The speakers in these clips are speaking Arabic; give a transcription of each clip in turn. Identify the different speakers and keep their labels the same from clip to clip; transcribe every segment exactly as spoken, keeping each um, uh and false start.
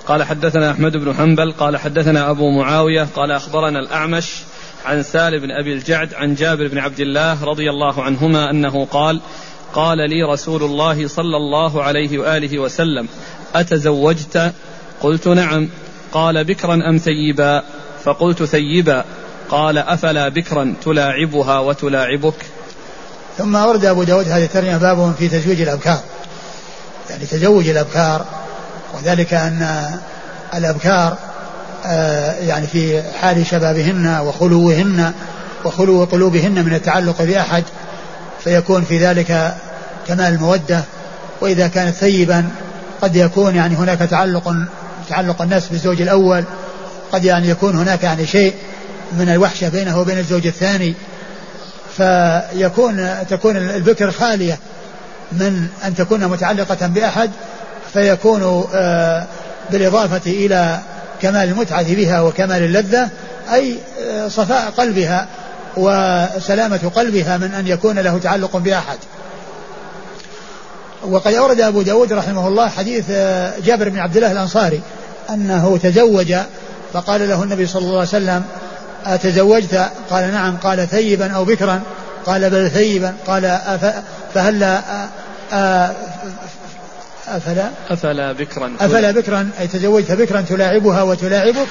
Speaker 1: قال حدثنا أحمد بن حنبل قال حدثنا أبو معاوية قال أخبرنا الأعمش عن سالم بن أبي الجعد عن جابر بن عبد الله رضي الله عنهما أنه قال قال لي رسول الله صلى الله عليه وآله وسلم أتزوجت؟ قلت نعم. قال بكرا أم ثيبا؟ فقلت ثيبا. قال أفلا بكرا تلاعبها وتلاعبك؟
Speaker 2: ثم أورد أبو داود هذه الترجمة باب في تزويج الأبكار، يعني تزوج الأبكار، وذلك أن الأبكار يعني في حال شبابهن وخلوهن وخلو قلوبهن من التعلق بأحد فيكون في ذلك كمال المودة. وإذا كانت ثيبا قد يكون يعني هناك تعلق تعلق الناس بالزوج الأول، قد يعني يكون هناك يعني شيء من الوحشة بينه وبين الزوج الثاني، فيكون تكون البكر خالية من أن تكون متعلقة بأحد، فيكون بالإضافة إلى كمال المتعة بها وكمال اللذة أي صفاء قلبها وسلامة قلبها من أن يكون له تعلق بأحد. وقد أورد أبو داود رحمه الله حديث جابر بن عبد الله الأنصاري أنه تزوج فقال له النبي صلى الله عليه وسلم أتزوجت؟ قال نعم. قال ثيبا أو بكرا؟ قال بل ثيبا. قال فهلا أفلا
Speaker 1: أفلا بكرا
Speaker 2: أفلا بكرا أي تزوجت بكرا تلاعبها وتلاعبك.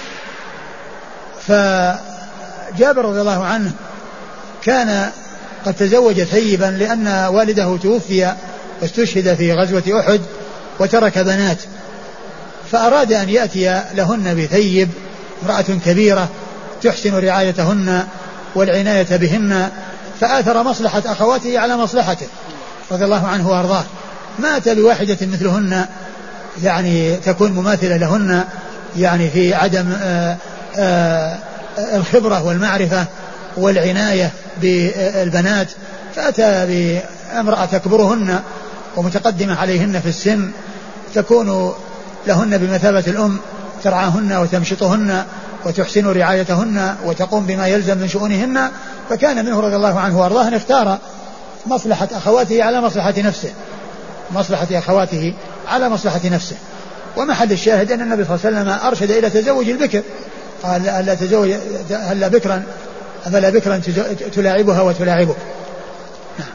Speaker 2: فجابر رضي الله عنه كان قد تزوج ثيبا لأن والده توفي واستشهد في غزوة أحد وترك بنات، فأراد أن يأتي لهن بثيب، امرأة كبيرة تحسن رعايتهن والعناية بهن، فآثر مصلحة أخواته على مصلحته رضي الله عنه وأرضاه. ما أتى بواحدة مثلهن يعني تكون مماثلة لهن يعني في عدم آآ آآ الخبرة والمعرفة والعناية بالبنات، فأتى بامرأة تكبرهن ومتقدمة عليهن في السن تكون لهن بمثابة الأم، ترعاهن وتمشطهن وتحسن رعايتهن وتقوم بما يلزم من شؤونهن. فكان منه رضي الله عنه وارضاه ان اختار مصلحة أخواته على مصلحة نفسه، مصلحة أخواته على مصلحة نفسه. ومحل الشاهد أن النبي صلى الله عليه وسلم أرشد إلى تزوج البكر، قال ألا تزوج هلا بكرا أفلا بكرا تلاعبها وتلاعبك. نعم.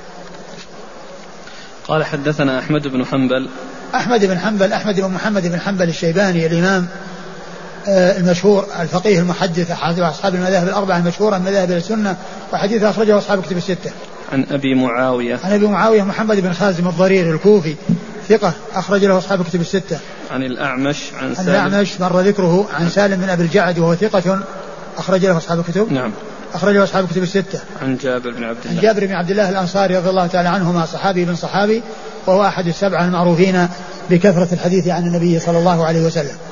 Speaker 1: قال حدثنا أحمد بن حنبل
Speaker 2: أحمد بن حنبل أحمد بن محمد بن حنبل الشيباني الإمام المشهور الفقيه المحدث أحد أصحاب المذاهب الأربعة المشهورة من مذاهب السنة، وحديثه أخرجه أصحاب كتب الستة.
Speaker 1: عن أبي معاوية
Speaker 2: عن أبي معاوية محمد بن خازم الضرير الكوفي ثقة أخرج له أصحاب كتب الستة.
Speaker 1: عن الأعمش عن سالم
Speaker 2: الأعمش مر ذكره عن سالم بن أبي الجعد وهو ثقة أخرج له أصحاب الكتب.
Speaker 1: نعم.
Speaker 2: أخرج له أصحاب كتب الستة.
Speaker 1: عن جابر بن عبد الله
Speaker 2: عن جابر بن عبد الله الأنصاري رضي الله تعالى عنهما صحابي بن صحابي، وهو أحد السبعة المعروفين بكثرة الحديث عن النبي صلى الله عليه وسلم.